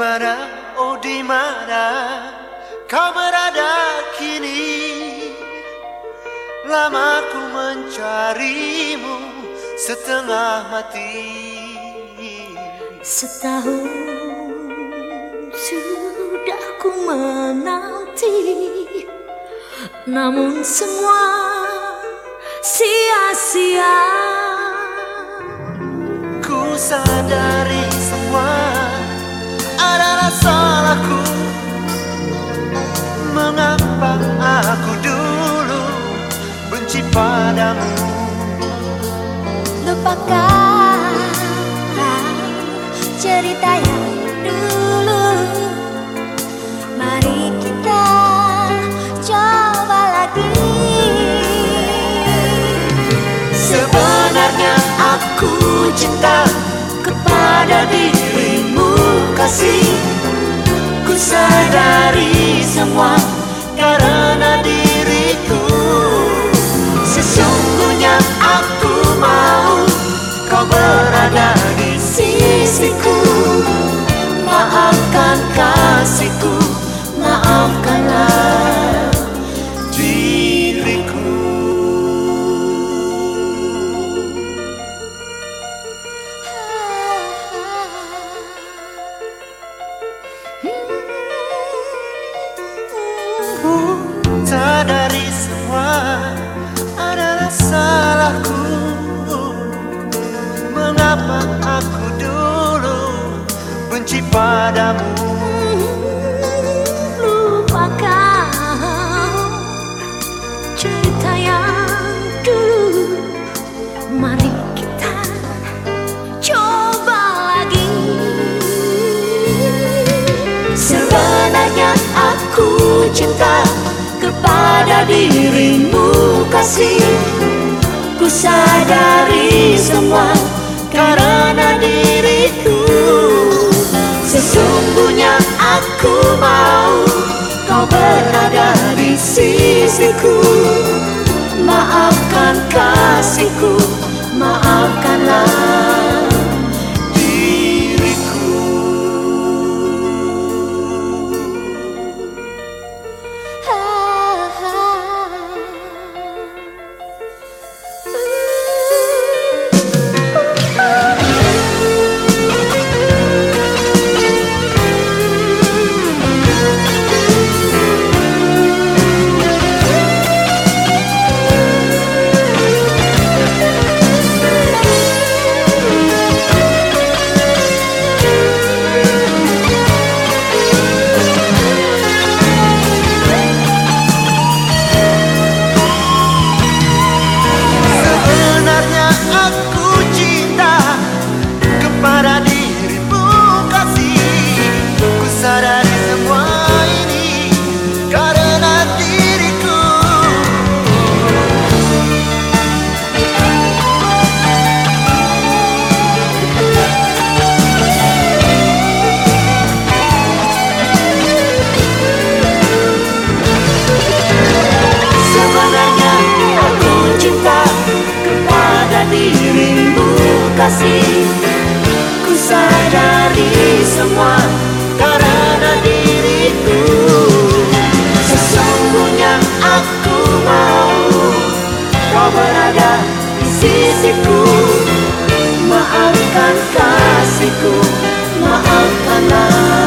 mana, oh di mana kau berada kini? Lama ku mencarimu setengah mati. Setahun sudah ku menanti, namun semua sia-sia. Ku sadari semua adalah salahku. Mengapa aku dulu benci padamu? Lupakan cerita yang dulu, mari kita coba lagi. Sebenarnya aku cinta kepada dirimu, kasih. Ku sadari semua karena diriku. Sesungguhnya aku mau kau berada di sisiku. Maafkan kasihku, maafkanlah diriku. Sadari semua adalah salahku. Mengapa aku dulu benci padamu? Lupakan cerita yang dulu, mari kita coba lagi. Sebenarnya aku cinta kepada dirimu, kasih. Ku sadari semua karena diriku. Sesungguhnya aku mau kau berada di sisiku. Maafkan kasihku, maafkanlah diriku. Kasih, ku sadari semua karena diriku. Sesungguhnya aku mau kau berada di sisiku. Maafkan kasihku, maafkanlah